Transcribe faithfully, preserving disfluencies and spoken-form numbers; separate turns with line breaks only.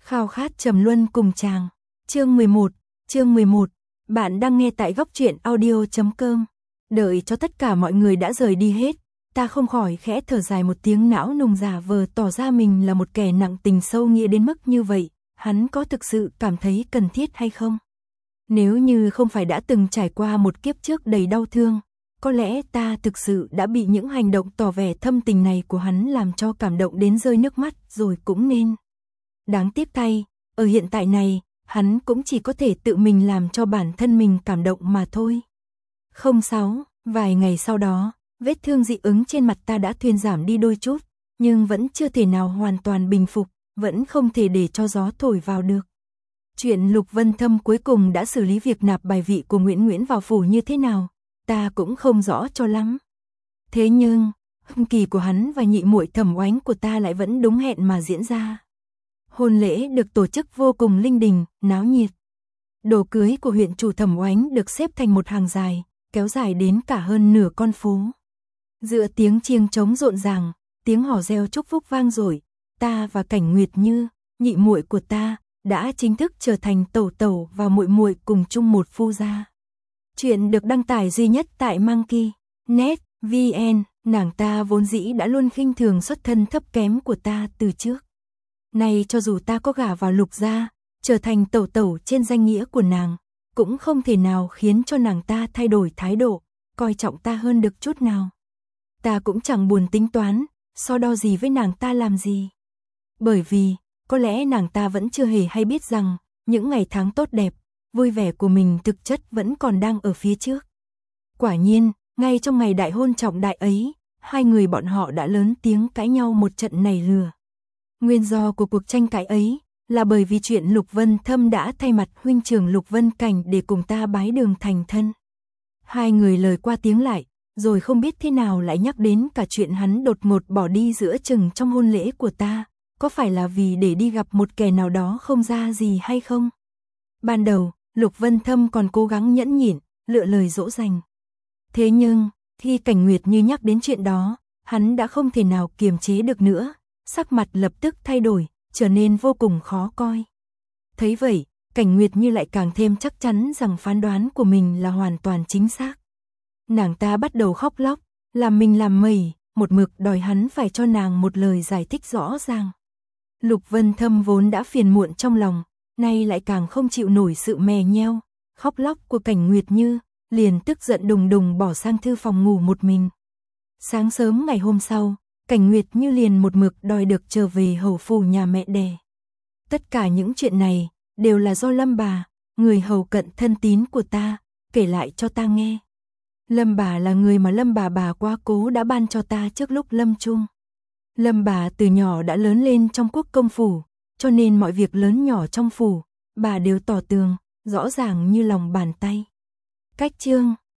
Khao khát trầm luân cùng chàng. Chương mười một, chương mười một. Bạn đang nghe tại góc truyện audio chấm com. Đợi cho tất cả mọi người đã rời đi hết, ta không khỏi khẽ thở dài một tiếng, não nùng giả vờ tỏ ra mình là một kẻ nặng tình sâu nghĩa đến mức như vậy, hắn có thực sự cảm thấy cần thiết hay không? Nếu như không phải đã từng trải qua một kiếp trước đầy đau thương, có lẽ ta thực sự đã bị những hành động tỏ vẻ thâm tình này của hắn làm cho cảm động đến rơi nước mắt rồi cũng nên. Đáng tiếc thay, ở hiện tại này, hắn cũng chỉ có thể tự mình làm cho bản thân mình cảm động mà thôi. Không sáu, vài ngày sau đó, vết thương dị ứng trên mặt ta đã thuyên giảm đi đôi chút, nhưng vẫn chưa thể nào hoàn toàn bình phục, vẫn không thể để cho gió thổi vào được. Chuyện Lục Vân Thâm cuối cùng đã xử lý việc nạp bài vị của Nguyễn Nguyễn vào phủ như thế nào, ta cũng không rõ cho lắm. Thế nhưng, hôn kỳ của hắn và nhị muội Thẩm Oánh của ta lại vẫn đúng hẹn mà diễn ra. Hôn lễ được tổ chức vô cùng linh đình, náo nhiệt. Đồ cưới của huyện chủ Thẩm Oánh được xếp thành một hàng dài, kéo dài đến cả hơn nửa con phố. Giữa tiếng chiêng trống rộn ràng, tiếng hò reo chúc phúc vang dội, ta và Cảnh Nguyệt Như, nhị muội của ta, đã chính thức trở thành tẩu tẩu và muội muội cùng chung một phu gia. Chuyện được đăng tải duy nhất tại Monkey chấm net chấm vn, nàng ta vốn dĩ đã luôn khinh thường xuất thân thấp kém của ta từ trước. Nay cho dù ta có gả vào Lục gia, trở thành tẩu tẩu trên danh nghĩa của nàng, cũng không thể nào khiến cho nàng ta thay đổi thái độ, coi trọng ta hơn được chút nào. Ta cũng chẳng buồn tính toán, so đo gì với nàng ta làm gì. Bởi vì, có lẽ nàng ta vẫn chưa hề hay biết rằng, những ngày tháng tốt đẹp, vui vẻ của mình thực chất vẫn còn đang ở phía trước. Quả nhiên, ngay trong ngày đại hôn trọng đại ấy, hai người bọn họ đã lớn tiếng cãi nhau một trận nảy lửa. Nguyên do của cuộc tranh cãi ấy là bởi vì chuyện Lục Vân Thâm đã thay mặt huynh trưởng Lục Vân Cảnh để cùng ta bái đường thành thân. Hai người lời qua tiếng lại, rồi không biết thế nào lại nhắc đến cả chuyện hắn đột ngột bỏ đi giữa chừng trong hôn lễ của ta, có phải là vì để đi gặp một kẻ nào đó không ra gì hay không? Ban đầu, Lục Vân Thâm còn cố gắng nhẫn nhịn, lựa lời dỗ dành. Thế nhưng, khi Cảnh Nguyệt Như nhắc đến chuyện đó, hắn đã không thể nào kiềm chế được nữa, sắc mặt lập tức thay đổi, trở nên vô cùng khó coi. Thấy vậy, Cảnh Nguyệt Như lại càng thêm chắc chắn rằng phán đoán của mình là hoàn toàn chính xác. Nàng ta bắt đầu khóc lóc, làm mình làm mẩy, một mực đòi hắn phải cho nàng một lời giải thích rõ ràng. Lục Vân Thâm vốn đã phiền muộn trong lòng, nay lại càng không chịu nổi sự mè nheo, khóc lóc của Cảnh Nguyệt Như, liền tức giận đùng đùng bỏ sang thư phòng ngủ một mình. Sáng sớm ngày hôm sau, Cảnh Nguyệt Như liền một mực đòi được trở về hầu phủ nhà mẹ đẻ. Tất cả những chuyện này đều là do Lâm bà, người hầu cận thân tín của ta, kể lại cho ta nghe. Lâm bà là người mà Lâm bà bà quá cố đã ban cho ta trước lúc lâm chung. Lâm bà từ nhỏ đã lớn lên trong quốc công phủ, cho nên mọi việc lớn nhỏ trong phủ, bà đều tỏ tường, rõ ràng như lòng bàn tay. Cách chương,